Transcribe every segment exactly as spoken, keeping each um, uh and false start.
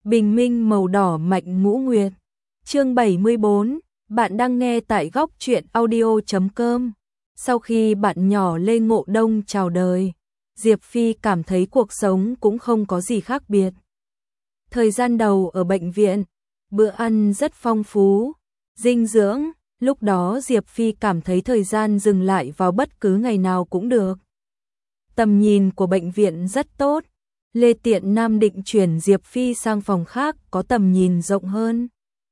Bình minh màu đỏ mạnh ngũ nguyệt. Chương bảy mươi bốn, bạn đang nghe tại góc truyện audio chấm com. Sau khi bạn nhỏ Lê Ngộ Đông chào đời, Diệp Phi cảm thấy cuộc sống cũng không có gì khác biệt. Thời gian đầu ở bệnh viện, bữa ăn rất phong phú, dinh dưỡng, lúc đó Diệp Phi cảm thấy thời gian dừng lại vào bất cứ ngày nào cũng được. Tầm nhìn của bệnh viện rất tốt. Lê Tiện Nam định chuyển Diệp Phi sang phòng khác có tầm nhìn rộng hơn.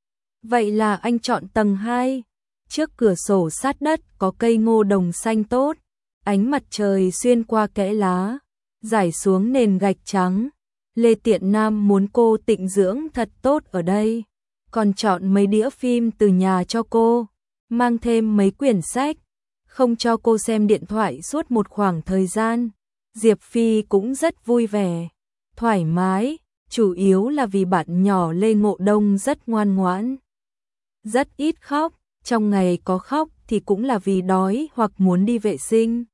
Vậy là anh chọn tầng hai. Trước cửa sổ sát đất có cây ngô đồng xanh tốt, ánh mặt trời xuyên qua kẽ lá, rải xuống nền gạch trắng. Lê Tiện Nam muốn cô tịnh dưỡng thật tốt ở đây, còn chọn mấy đĩa phim từ nhà cho cô, mang thêm mấy quyển sách, không cho cô xem điện thoại suốt một khoảng thời gian. Diệp Phi cũng rất vui vẻ, thoải mái, chủ yếu là vì bạn nhỏ Lê Ngộ Đông rất ngoan ngoãn, rất ít khóc, trong ngày có khóc thì cũng là vì đói hoặc muốn đi vệ sinh.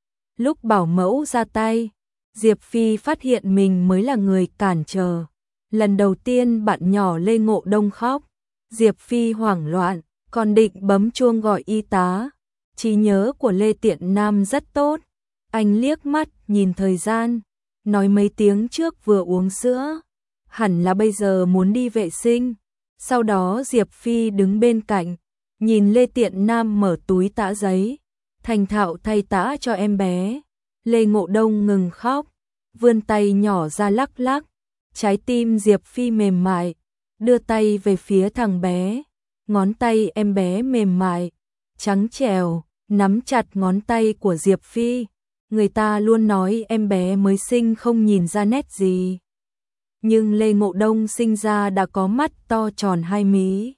Lúc bảo mẫu ra tay, Diệp Phi phát hiện mình mới là người cản trở. Lần đầu tiên bạn nhỏ Lê Ngộ Đông khóc, Diệp Phi hoảng loạn, còn định bấm chuông gọi y tá. Trí nhớ của Lê Tiện Nam rất tốt, anh liếc mắt nhìn thời gian, nói mấy tiếng trước vừa uống sữa, hẳn là bây giờ muốn đi vệ sinh. Sau đó Diệp Phi đứng bên cạnh, nhìn Lê Tiện Nam mở túi tã giấy, thành thạo thay tã cho em bé. Lê Ngộ Đông ngừng khóc, vươn tay nhỏ ra lắc lắc, trái tim Diệp Phi mềm mại, đưa tay về phía thằng bé, ngón tay em bé mềm mại, trắng trẻo, nắm chặt ngón tay của Diệp Phi. Người ta luôn nói em bé mới sinh không nhìn ra nét gì, nhưng Lê Ngộ Đông sinh ra đã có mắt to tròn hai mí.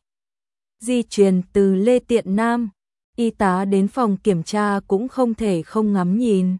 Di truyền từ Lê Tiện Nam, y tá đến phòng kiểm tra cũng không thể không ngắm nhìn.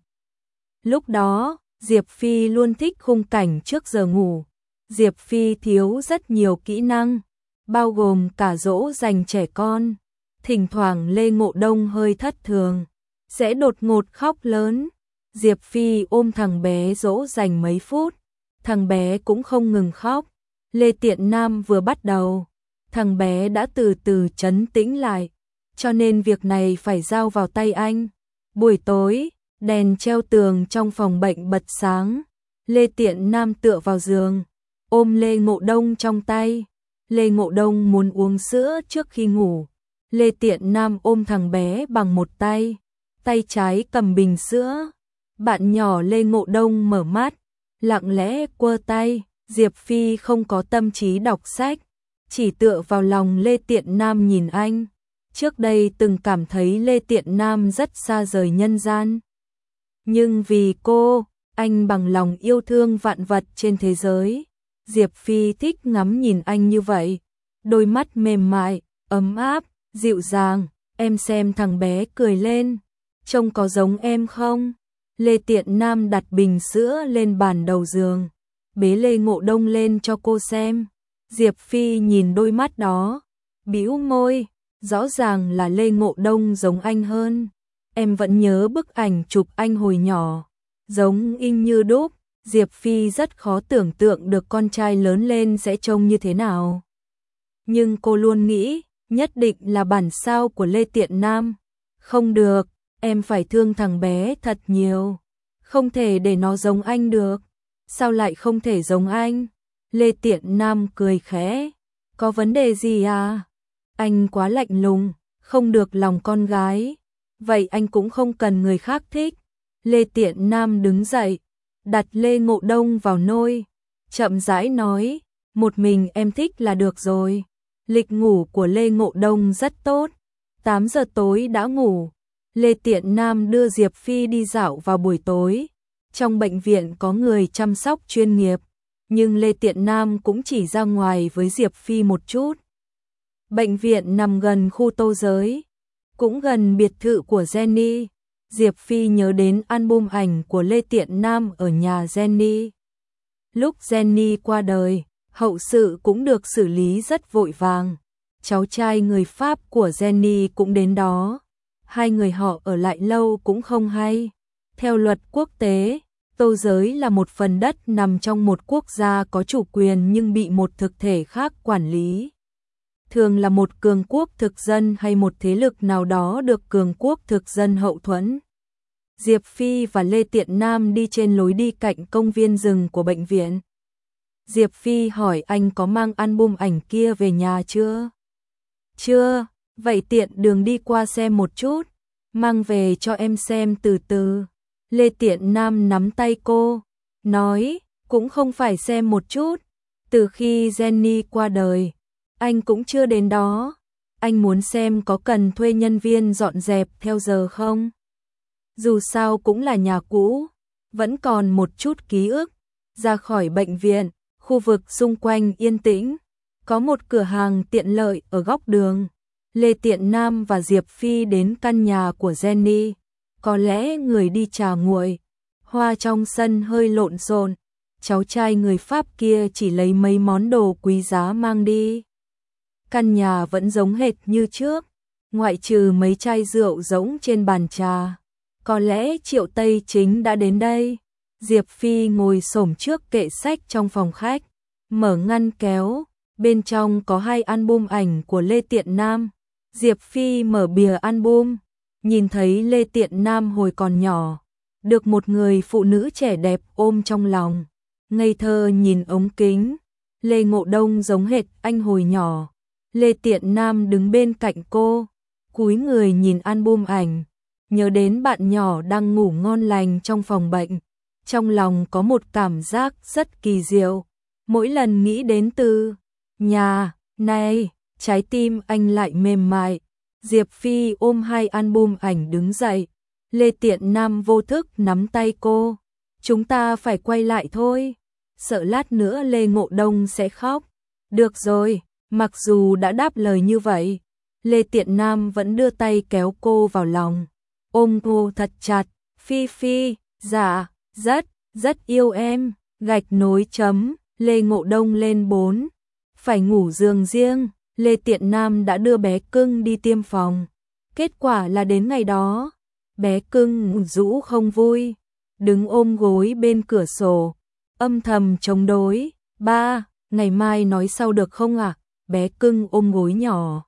Lúc đó, Diệp Phi luôn thích khung cảnh trước giờ ngủ. Diệp Phi thiếu rất nhiều kỹ năng, bao gồm cả dỗ dành trẻ con. Thỉnh thoảng Lê Ngộ Đông hơi thất thường, sẽ đột ngột khóc lớn. Diệp Phi ôm thằng bé dỗ dành mấy phút, thằng bé cũng không ngừng khóc. Lê Tiện Nam vừa bắt đầu, thằng bé đã từ từ trấn tĩnh lại, cho nên việc này phải giao vào tay anh. Buổi tối, đèn treo tường trong phòng bệnh bật sáng. Lê Tiện Nam tựa vào giường, ôm Lê Ngộ Đông trong tay. Lê Ngộ Đông muốn uống sữa trước khi ngủ. Lê Tiện Nam ôm thằng bé bằng một tay, tay trái cầm bình sữa. Bạn nhỏ Lê Ngộ Đông mở mắt, lặng lẽ quơ tay. Diệp Phi không có tâm trí đọc sách, chỉ tựa vào lòng Lê Tiện Nam nhìn anh. Trước đây từng cảm thấy Lê Tiện Nam rất xa rời nhân gian, nhưng vì cô, anh bằng lòng yêu thương vạn vật trên thế giới. Diệp Phi thích ngắm nhìn anh như vậy, đôi mắt mềm mại, ấm áp, dịu dàng. Em xem thằng bé cười lên, trông có giống em không? Lê Tiện Nam đặt bình sữa lên bàn đầu giường, bế Lê Ngộ Đông lên cho cô xem. Diệp Phi nhìn đôi mắt đó, bĩu môi, rõ ràng là Lê Ngộ Đông giống anh hơn. Em vẫn nhớ bức ảnh chụp anh hồi nhỏ, giống y như đúc. Diệp Phi rất khó tưởng tượng được con trai lớn lên sẽ trông như thế nào. Nhưng cô luôn nghĩ, nhất định là bản sao của Lê Tiện Nam. Không được, em phải thương thằng bé thật nhiều, không thể để nó giống anh được. Sao lại không thể giống anh? Lê Tiện Nam cười khẽ, có vấn đề gì à? Anh quá lạnh lùng, không được lòng con gái. Vậy anh cũng không cần người khác thích. Lê Tiện Nam đứng dậy, đặt Lê Ngộ Đông vào nôi, chậm rãi nói, một mình em thích là được rồi. Lịch ngủ của Lê Ngộ Đông rất tốt, tám giờ tối đã ngủ. Lê Tiện Nam đưa Diệp Phi đi dạo vào buổi tối. Trong bệnh viện có người chăm sóc chuyên nghiệp, nhưng Lê Tiện Nam cũng chỉ ra ngoài với Diệp Phi một chút. Bệnh viện nằm gần khu Tô Giới, cũng gần biệt thự của Jenny. Diệp Phi nhớ đến album ảnh của Lê Tiện Nam ở nhà Jenny. Lúc Jenny qua đời, hậu sự cũng được xử lý rất vội vàng. Cháu trai người Pháp của Jenny cũng đến đó. Hai người họ ở lại lâu cũng không hay. Theo luật quốc tế, Tô giới là một phần đất nằm trong một quốc gia có chủ quyền nhưng bị một thực thể khác quản lý. Thường là một cường quốc thực dân hay một thế lực nào đó được cường quốc thực dân hậu thuẫn. Diệp Phi và Lê Tiện Nam đi trên lối đi cạnh công viên rừng của bệnh viện. Diệp Phi hỏi anh có mang album ảnh kia về nhà chưa? Chưa, vậy tiện đường đi qua xem một chút, mang về cho em xem từ từ. Lê Tiện Nam nắm tay cô, nói, cũng không phải xem một chút, từ khi Jenny qua đời, anh cũng chưa đến đó, anh muốn xem có cần thuê nhân viên dọn dẹp theo giờ không? Dù sao cũng là nhà cũ, vẫn còn một chút ký ức. Ra khỏi bệnh viện, khu vực xung quanh yên tĩnh, có một cửa hàng tiện lợi ở góc đường. Lê Tiện Nam và Diệp Phi đến căn nhà của Jenny, có lẽ người đi trà nguội, hoa trong sân hơi lộn xộn, cháu trai người Pháp kia chỉ lấy mấy món đồ quý giá mang đi. Căn nhà vẫn giống hệt như trước, ngoại trừ mấy chai rượu rỗng trên bàn trà. Có lẽ Triệu Tây Chính đã đến đây. Diệp Phi ngồi xổm trước kệ sách trong phòng khách, mở ngăn kéo, bên trong có hai album ảnh của Lê Tiện Nam. Diệp Phi mở bìa album, nhìn thấy Lê Tiện Nam hồi còn nhỏ, được một người phụ nữ trẻ đẹp ôm trong lòng, ngây thơ nhìn ống kính. Lê Ngộ Đông giống hệt anh hồi nhỏ. Lê Tiện Nam đứng bên cạnh cô, cúi người nhìn album ảnh, nhớ đến bạn nhỏ đang ngủ ngon lành trong phòng bệnh. Trong lòng có một cảm giác rất kỳ diệu, mỗi lần nghĩ đến từ nhà này, trái tim anh lại mềm mại. Diệp Phi ôm hai album ảnh đứng dậy, Lê Tiện Nam vô thức nắm tay cô, chúng ta phải quay lại thôi, sợ lát nữa Lê Ngộ Đông sẽ khóc. Được rồi, mặc dù đã đáp lời như vậy, Lê Tiện Nam vẫn đưa tay kéo cô vào lòng, ôm cô thật chặt. Phi Phi, dạ, rất, rất yêu em. Gạch nối chấm, Lê Ngộ Đông lên bốn, phải ngủ giường riêng. Lê Tiện Nam đã đưa bé cưng đi tiêm phòng. Kết quả là đến ngày đó, bé cưng rũ không vui, đứng ôm gối bên cửa sổ, âm thầm chống đối. Ba, ngày mai nói sau được không ạ? À? Bé cưng ôm gối nhỏ,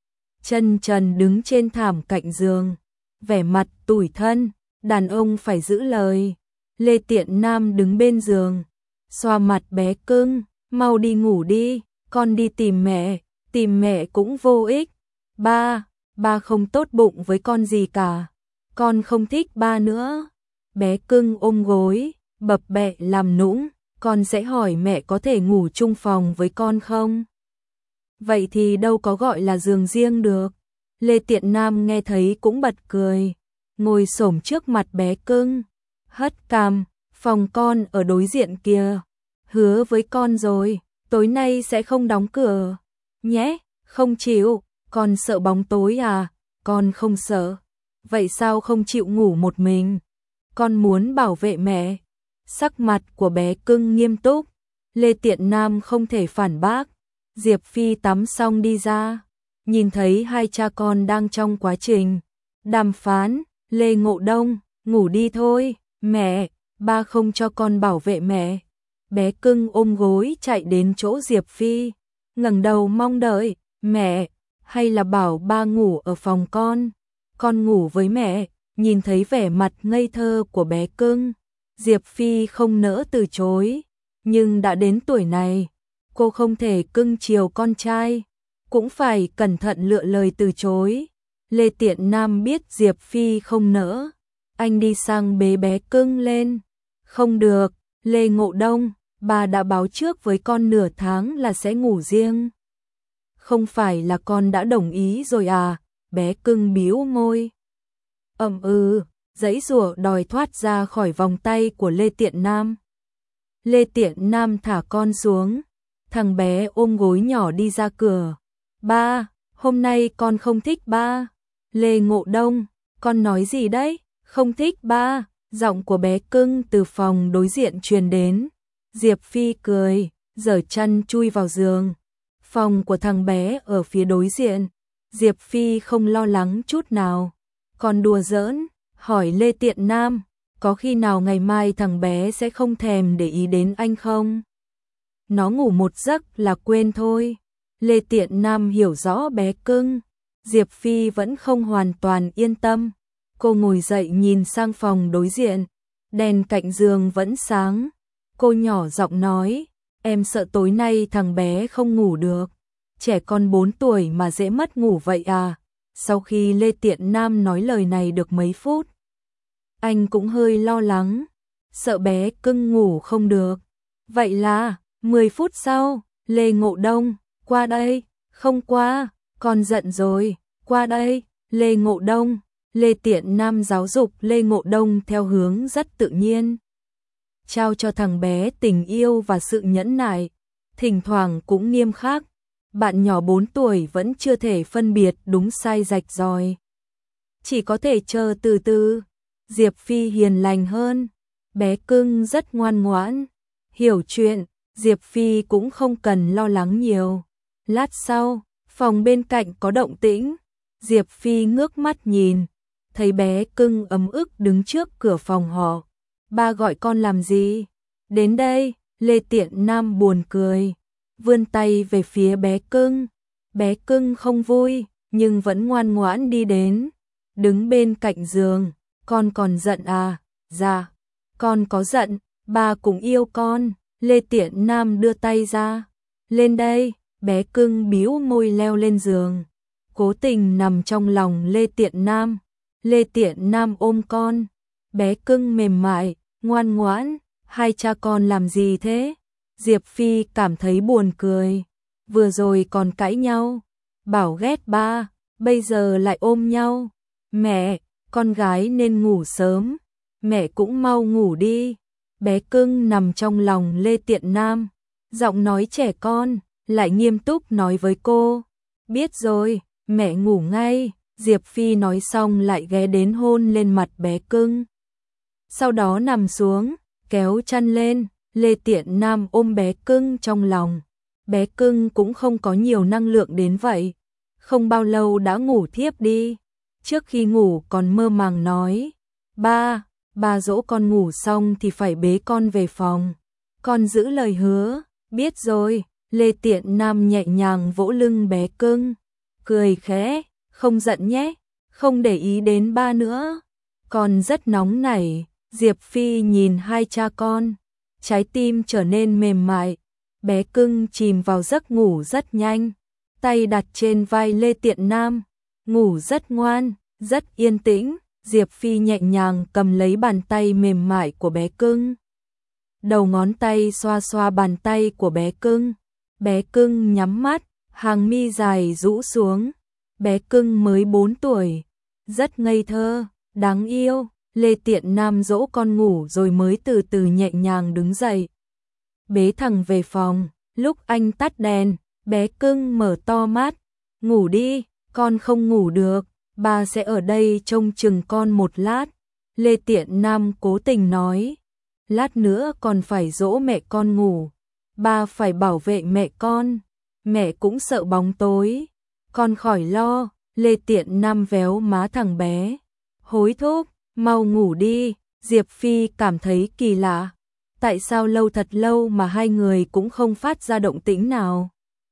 chân trần đứng trên thảm cạnh giường, vẻ mặt tủi thân. Đàn ông phải giữ lời. Lê Tiện Nam đứng bên giường, xoa mặt bé cưng, mau đi ngủ đi, con đi tìm mẹ. Tìm mẹ cũng vô ích. Ba, ba không tốt bụng với con gì cả. Con không thích ba nữa. Bé cưng ôm gối, bập bẹ làm nũng. Con sẽ hỏi mẹ có thể ngủ chung phòng với con không? Vậy thì đâu có gọi là giường riêng được. Lê Tiện Nam nghe thấy cũng bật cười, ngồi xổm trước mặt bé cưng, hất cằm. Phòng con ở đối diện kia. Hứa với con rồi, tối nay sẽ không đóng cửa nhé. Không chịu, con sợ bóng tối à? Con không sợ. Vậy sao không chịu ngủ một mình? Con muốn bảo vệ mẹ. Sắc mặt của bé cưng nghiêm túc. Lê Tiện Nam không thể phản bác. Diệp Phi tắm xong đi ra, nhìn thấy hai cha con đang trong quá trình đàm phán. Lê Ngộ Đông, ngủ đi thôi. Mẹ, ba không cho con bảo vệ mẹ. Bé cưng ôm gối chạy đến chỗ Diệp Phi, ngẩng đầu mong đợi. Mẹ, hay là bảo ba ngủ ở phòng con, con ngủ với mẹ. Nhìn thấy vẻ mặt ngây thơ của bé cưng, Diệp Phi không nỡ từ chối, nhưng đã đến tuổi này, cô không thể cưng chiều con trai, cũng phải cẩn thận lựa lời từ chối. Lê Tiện Nam biết Diệp Phi không nỡ, anh đi sang bế bé cưng lên. Không được, Lê Ngộ Đông, bà đã báo trước với con nửa tháng là sẽ ngủ riêng. Không phải là con đã đồng ý rồi à? Bé cưng bĩu môi. Ậm ừ, giãy giụa đòi thoát ra khỏi vòng tay của Lê Tiện Nam. Lê Tiện Nam thả con xuống, thằng bé ôm gối nhỏ đi ra cửa. Ba, hôm nay con không thích ba. Lê Ngộ Đông, con nói gì đấy? Không thích ba. Giọng của bé cưng từ phòng đối diện truyền đến. Diệp Phi cười, giở chăn chui vào giường. Phòng của thằng bé ở phía đối diện. Diệp Phi không lo lắng chút nào, còn đùa giỡn, hỏi Lê Tiện Nam, có khi nào ngày mai thằng bé sẽ không thèm để ý đến anh không? Nó ngủ một giấc là quên thôi. Lê Tiện Nam hiểu rõ bé cưng. Diệp Phi vẫn không hoàn toàn yên tâm. Cô ngồi dậy nhìn sang phòng đối diện. Đèn cạnh giường vẫn sáng. Cô nhỏ giọng nói, em sợ tối nay thằng bé không ngủ được. Trẻ con bốn tuổi mà dễ mất ngủ vậy à? Sau khi Lê Tiện Nam nói lời này được mấy phút, anh cũng hơi lo lắng, sợ bé cưng ngủ không được. Vậy là, mười phút sau, Lê Ngộ Đông, qua đây, không qua, con giận rồi, qua đây, Lê Ngộ Đông. Lê Tiện Nam giáo dục Lê Ngộ Đông theo hướng rất tự nhiên. Trao cho thằng bé tình yêu và sự nhẫn nại, thỉnh thoảng cũng nghiêm khắc. Bạn nhỏ bốn tuổi vẫn chưa thể phân biệt đúng sai rạch ròi. Chỉ có thể chờ từ từ. Diệp Phi hiền lành hơn. Bé cưng rất ngoan ngoãn. Hiểu chuyện, Diệp Phi cũng không cần lo lắng nhiều. Lát sau, phòng bên cạnh có động tĩnh. Diệp Phi ngước mắt nhìn. Thấy bé cưng ấm ức đứng trước cửa phòng họ. Ba gọi con làm gì? Đến đây, Lê Tiện Nam buồn cười. Vươn tay về phía bé cưng. Bé cưng không vui, nhưng vẫn ngoan ngoãn đi đến. Đứng bên cạnh giường. Con còn giận à? Dạ, con có giận, ba cũng yêu con. Lê Tiện Nam đưa tay ra. Lên đây, bé cưng bĩu môi leo lên giường. Cố tình nằm trong lòng Lê Tiện Nam. Lê Tiện Nam ôm con. Bé cưng mềm mại, ngoan ngoãn. Hai cha con làm gì thế? Diệp Phi cảm thấy buồn cười. Vừa rồi còn cãi nhau, bảo ghét ba, bây giờ lại ôm nhau. Mẹ, con gái nên ngủ sớm. Mẹ cũng mau ngủ đi. Bé cưng nằm trong lòng Lê Tiện Nam. Giọng nói trẻ con, lại nghiêm túc nói với cô. Biết rồi, mẹ ngủ ngay. Diệp Phi nói xong lại ghé đến hôn lên mặt bé cưng. Sau đó nằm xuống, kéo chăn lên. Lê Tiện Nam ôm bé cưng trong lòng. Bé cưng cũng không có nhiều năng lượng đến vậy. Không bao lâu đã ngủ thiếp đi. Trước khi ngủ còn mơ màng nói. Ba, ba dỗ con ngủ xong thì phải bế con về phòng. Con giữ lời hứa. Biết rồi. Lê Tiện Nam nhẹ nhàng vỗ lưng bé cưng. Cười khẽ. Không giận nhé. Không để ý đến ba nữa. Con rất nóng nảy. Diệp Phi nhìn hai cha con. Trái tim trở nên mềm mại. Bé cưng chìm vào giấc ngủ rất nhanh. Tay đặt trên vai Lê Tiện Nam. Ngủ rất ngoan, rất yên tĩnh. Diệp Phi nhẹ nhàng cầm lấy bàn tay mềm mại của bé cưng. Đầu ngón tay xoa xoa bàn tay của bé cưng. Bé cưng nhắm mắt, hàng mi dài rũ xuống. Bé cưng mới bốn tuổi. Rất ngây thơ, đáng yêu. Lê Tiện Nam dỗ con ngủ rồi mới từ từ nhẹ nhàng đứng dậy. Bế thằng về phòng, lúc anh tắt đèn, bé cưng mở to mắt. Ngủ đi, con không ngủ được, ba sẽ ở đây trông chừng con một lát. Lê Tiện Nam cố tình nói. Lát nữa còn phải dỗ mẹ con ngủ. Ba phải bảo vệ mẹ con. Mẹ cũng sợ bóng tối. Con khỏi lo. Lê Tiện Nam véo má thằng bé. Hối thúc. Mau ngủ đi. Diệp Phi cảm thấy kỳ lạ. Tại sao lâu thật lâu mà hai người cũng không phát ra động tĩnh nào?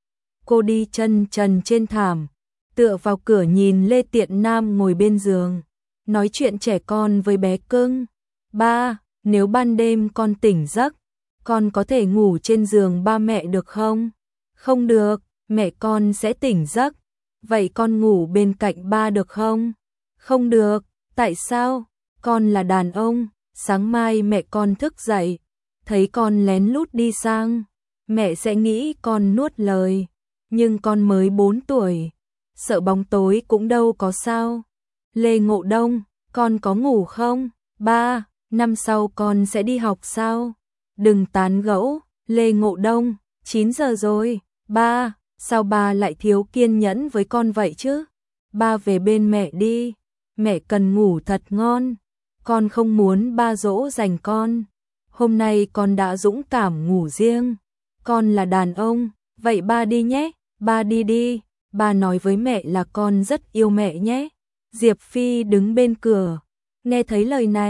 Cô đi chân trần trên thảm, tựa vào cửa nhìn Lê Tiện Nam ngồi bên giường, nói chuyện trẻ con với bé cưng. Ba, nếu ban đêm con tỉnh giấc, con có thể ngủ trên giường ba mẹ được không? Không được, mẹ con sẽ tỉnh giấc. Vậy con ngủ bên cạnh ba được không? Không được, tại sao? Con là đàn ông, sáng mai mẹ con thức dậy, thấy con lén lút đi sang, mẹ sẽ nghĩ con nuốt lời, nhưng con mới bốn tuổi, sợ bóng tối cũng đâu có sao. Lê Ngộ Đông, con có ngủ không? Ba, năm sau con sẽ đi học sao? Đừng tán gẫu. Lê Ngộ Đông, chín giờ rồi. Ba, sao ba lại thiếu kiên nhẫn với con vậy chứ? Ba về bên mẹ đi, mẹ cần ngủ thật ngon. Con không muốn ba dỗ dành con. Hôm nay con đã dũng cảm ngủ riêng. Con là đàn ông, vậy ba đi nhé, ba đi đi. Ba nói với mẹ là con rất yêu mẹ nhé. Diệp Phi đứng bên cửa, nghe thấy lời này,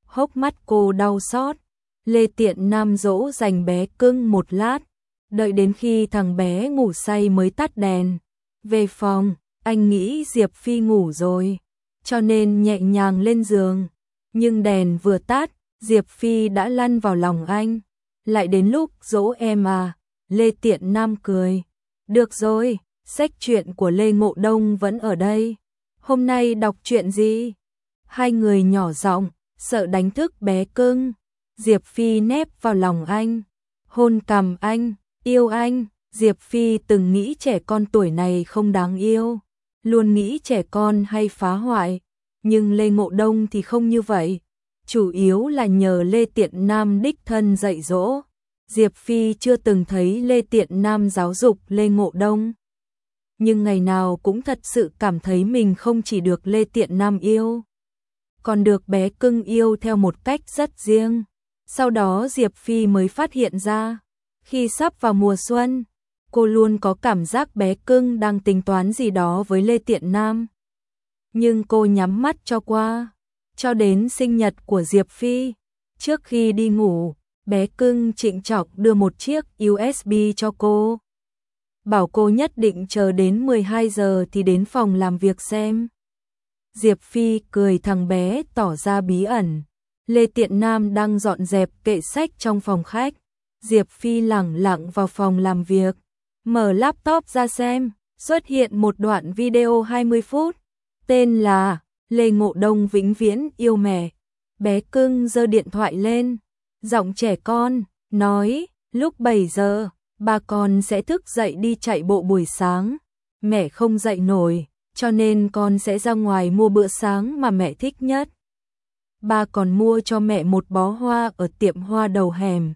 hốc mắt cô đau xót. Lê Tiện Nam dỗ dành bé cưng một lát, đợi đến khi thằng bé ngủ say mới tắt đèn. Về phòng, anh nghĩ Diệp Phi ngủ rồi, cho nên nhẹ nhàng lên giường. Nhưng đèn vừa tắt, Diệp Phi đã lăn vào lòng anh. Lại đến lúc dỗ em à? Lê Tiện Nam cười. Được rồi, sách truyện của Lê Ngộ Đông vẫn ở đây. Hôm nay đọc truyện gì? Hai người nhỏ giọng, sợ đánh thức bé cưng. Diệp Phi nép vào lòng anh, hôn cằm anh, yêu anh. Diệp Phi từng nghĩ trẻ con tuổi này không đáng yêu, luôn nghĩ trẻ con hay phá hoại. Nhưng Lê Ngộ Đông thì không như vậy. Chủ yếu là nhờ Lê Tiện Nam đích thân dạy dỗ. Diệp Phi chưa từng thấy Lê Tiện Nam giáo dục Lê Ngộ Đông. Nhưng ngày nào cũng thật sự cảm thấy mình không chỉ được Lê Tiện Nam yêu, còn được bé cưng yêu theo một cách rất riêng. Sau đó Diệp Phi mới phát hiện ra, khi sắp vào mùa xuân, cô luôn có cảm giác bé cưng đang tính toán gì đó với Lê Tiện Nam. Nhưng cô nhắm mắt cho qua, cho đến sinh nhật của Diệp Phi. Trước khi đi ngủ, bé cưng trịnh trọng đưa một chiếc u ét bê cho cô. Bảo cô nhất định chờ đến mười hai giờ thì đến phòng làm việc xem. Diệp Phi cười, thằng bé tỏ ra bí ẩn. Lê Tiện Nam đang dọn dẹp kệ sách trong phòng khách. Diệp Phi lẳng lặng vào phòng làm việc, mở laptop ra xem, xuất hiện một đoạn video hai mươi phút, tên là Lê Ngộ Đông vĩnh viễn yêu mẹ. Bé cưng giơ điện thoại lên, giọng trẻ con, nói, lúc bảy giờ, ba con sẽ thức dậy đi chạy bộ buổi sáng. Mẹ không dậy nổi, cho nên con sẽ ra ngoài mua bữa sáng mà mẹ thích nhất. Ba còn mua cho mẹ một bó hoa ở tiệm hoa đầu hẻm.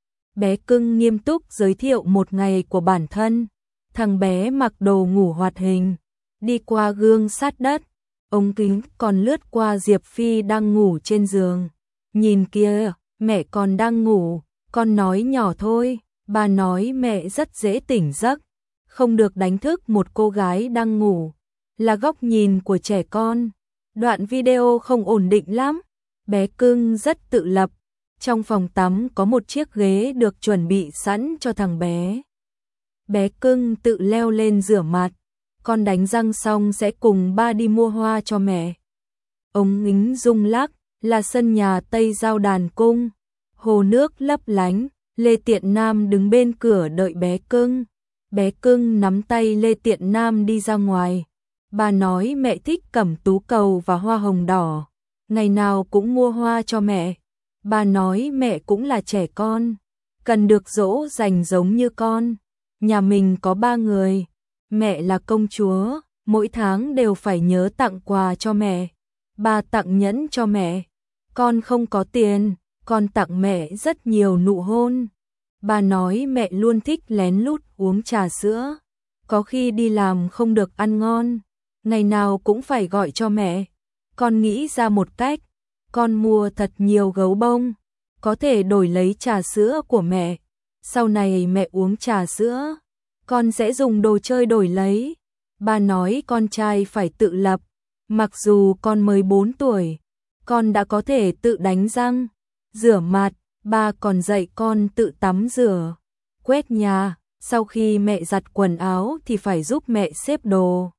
Bé cưng nghiêm túc giới thiệu một ngày của bản thân. Thằng bé mặc đồ ngủ hoạt hình, đi qua gương sát đất, ống kính còn lướt qua Diệp Phi đang ngủ trên giường. Nhìn kia, mẹ còn đang ngủ, con nói nhỏ thôi. Ba nói mẹ rất dễ tỉnh giấc, không được đánh thức một cô gái đang ngủ. Là góc nhìn của trẻ con. Đoạn video không ổn định lắm. Bé cưng rất tự lập. Trong phòng tắm có một chiếc ghế được chuẩn bị sẵn cho thằng bé. Bé cưng tự leo lên rửa mặt. Con đánh răng xong sẽ cùng ba đi mua hoa cho mẹ. Ống kính rung lắc, là sân nhà Tây Giao Đàn Cung. Hồ nước lấp lánh, Lê Tiện Nam đứng bên cửa đợi bé cưng. Bé cưng nắm tay Lê Tiện Nam đi ra ngoài. Bà nói mẹ thích cẩm tú cầu và hoa hồng đỏ, ngày nào cũng mua hoa cho mẹ. Bà nói mẹ cũng là trẻ con, cần được dỗ dành giống như con. Nhà mình có ba người, mẹ là công chúa, mỗi tháng đều phải nhớ tặng quà cho mẹ. Bà tặng nhẫn cho mẹ, con không có tiền, con tặng mẹ rất nhiều nụ hôn. Bà nói mẹ luôn thích lén lút uống trà sữa, có khi đi làm không được ăn ngon, ngày nào cũng phải gọi cho mẹ. Con nghĩ ra một cách, con mua thật nhiều gấu bông, có thể đổi lấy trà sữa của mẹ. Sau này mẹ uống trà sữa, con sẽ dùng đồ chơi đổi lấy. Bà nói con trai phải tự lập, mặc dù con mới bốn tuổi, con đã có thể tự đánh răng, rửa mặt. Ba còn dạy con tự tắm rửa, quét nhà, sau khi mẹ giặt quần áo thì phải giúp mẹ xếp đồ.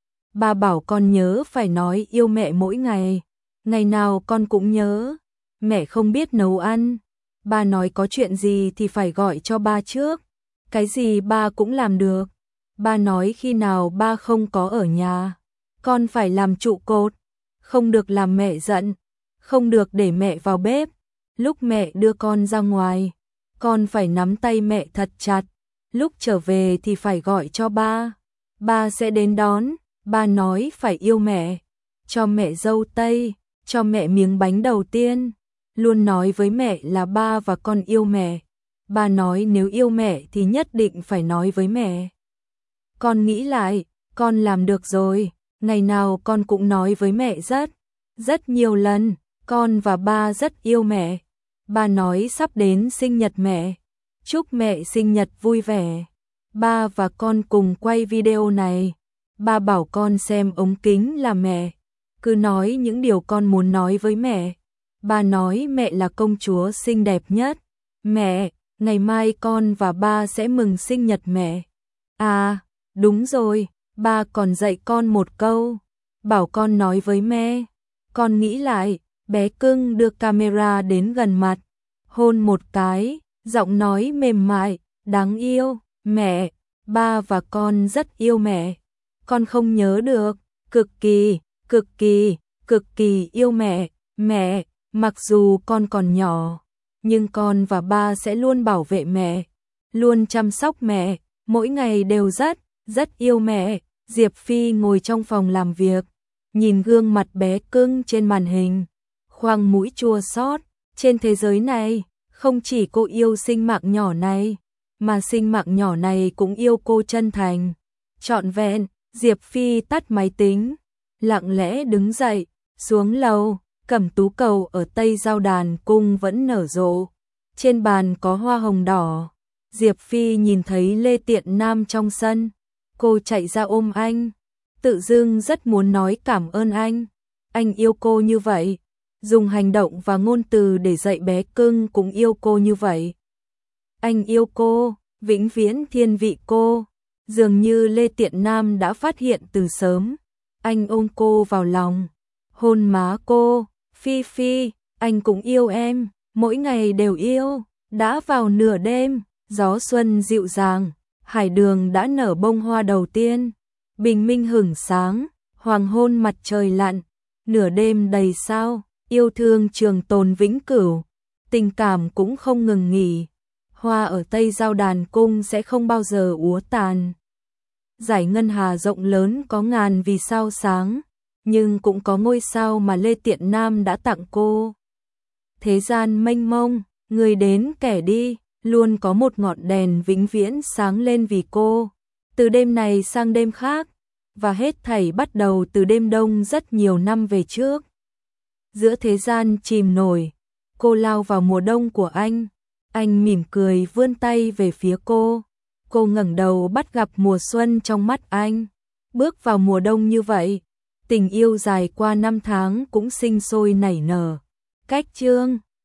Ba bảo con nhớ phải nói yêu mẹ mỗi ngày, ngày nào con cũng nhớ. Mẹ không biết nấu ăn, ba nói có chuyện gì thì phải gọi cho ba trước, cái gì ba cũng làm được. Ba nói khi nào ba không có ở nhà, con phải làm trụ cột, không được làm mẹ giận, không được để mẹ vào bếp. Lúc mẹ đưa con ra ngoài, con phải nắm tay mẹ thật chặt. Lúc trở về thì phải gọi cho ba, ba sẽ đến đón. Ba nói phải yêu mẹ, cho mẹ dâu tây, cho mẹ miếng bánh đầu tiên. Luôn nói với mẹ là ba và con yêu mẹ. Ba nói nếu yêu mẹ thì nhất định phải nói với mẹ. Con nghĩ lại, con làm được rồi. Ngày nào con cũng nói với mẹ rất, rất nhiều lần. Con và ba rất yêu mẹ. Ba nói sắp đến sinh nhật mẹ, chúc mẹ sinh nhật vui vẻ. Ba và con cùng quay video này. Ba bảo con xem ống kính là mẹ, cứ nói những điều con muốn nói với mẹ. Ba nói mẹ là công chúa xinh đẹp nhất. Mẹ, ngày mai con và ba sẽ mừng sinh nhật mẹ. À, đúng rồi, ba còn dạy con một câu, bảo con nói với mẹ. Con nghĩ lại, bé cưng đưa camera đến gần mặt, hôn một cái, giọng nói mềm mại, đáng yêu. Mẹ, ba và con rất yêu mẹ. Con không nhớ được, cực kỳ, cực kỳ, cực kỳ yêu mẹ. Mẹ, mặc dù con còn nhỏ, nhưng con và ba sẽ luôn bảo vệ mẹ, luôn chăm sóc mẹ, mỗi ngày đều rất, rất yêu mẹ. Diệp Phi ngồi trong phòng làm việc, nhìn gương mặt bé cưng trên màn hình, khoang mũi chua xót. Trên thế giới này, không chỉ cô yêu sinh mạng nhỏ này, mà sinh mạng nhỏ này cũng yêu cô chân thành, trọn vẹn. Diệp Phi tắt máy tính, lặng lẽ đứng dậy, xuống lầu. Cẩm tú cầu ở Tây Giao Đàn Cung vẫn nở rộ, trên bàn có hoa hồng đỏ. Diệp Phi nhìn thấy Lê Tiện Nam trong sân, cô chạy ra ôm anh, tự dưng rất muốn nói cảm ơn anh. Anh yêu cô như vậy, dùng hành động và ngôn từ để dạy bé cưng cũng yêu cô như vậy. Anh yêu cô, vĩnh viễn thiên vị cô. Dường như Lê Tiện Nam đã phát hiện từ sớm. Anh ôm cô vào lòng, hôn má cô. Phi Phi, anh cũng yêu em, mỗi ngày đều yêu. Đã vào nửa đêm, gió xuân dịu dàng, hải đường đã nở bông hoa đầu tiên. Bình minh hửng sáng, hoàng hôn mặt trời lặn, nửa đêm đầy sao, yêu thương trường tồn vĩnh cửu, tình cảm cũng không ngừng nghỉ. Hoa ở Tây Giao Đàn Cung sẽ không bao giờ úa tàn. Dải ngân hà rộng lớn có ngàn vì sao sáng, nhưng cũng có ngôi sao mà Lê Tiện Nam đã tặng cô. Thế gian mênh mông, người đến kẻ đi, luôn có một ngọn đèn vĩnh viễn sáng lên vì cô. Từ đêm này sang đêm khác, và hết thảy bắt đầu từ đêm đông rất nhiều năm về trước. Giữa thế gian chìm nổi, cô lao vào mùa đông của anh. Anh mỉm cười vươn tay về phía cô. Cô ngẩng đầu bắt gặp mùa xuân trong mắt anh. Bước vào mùa đông như vậy, tình yêu dài qua năm tháng cũng sinh sôi nảy nở. Cách chương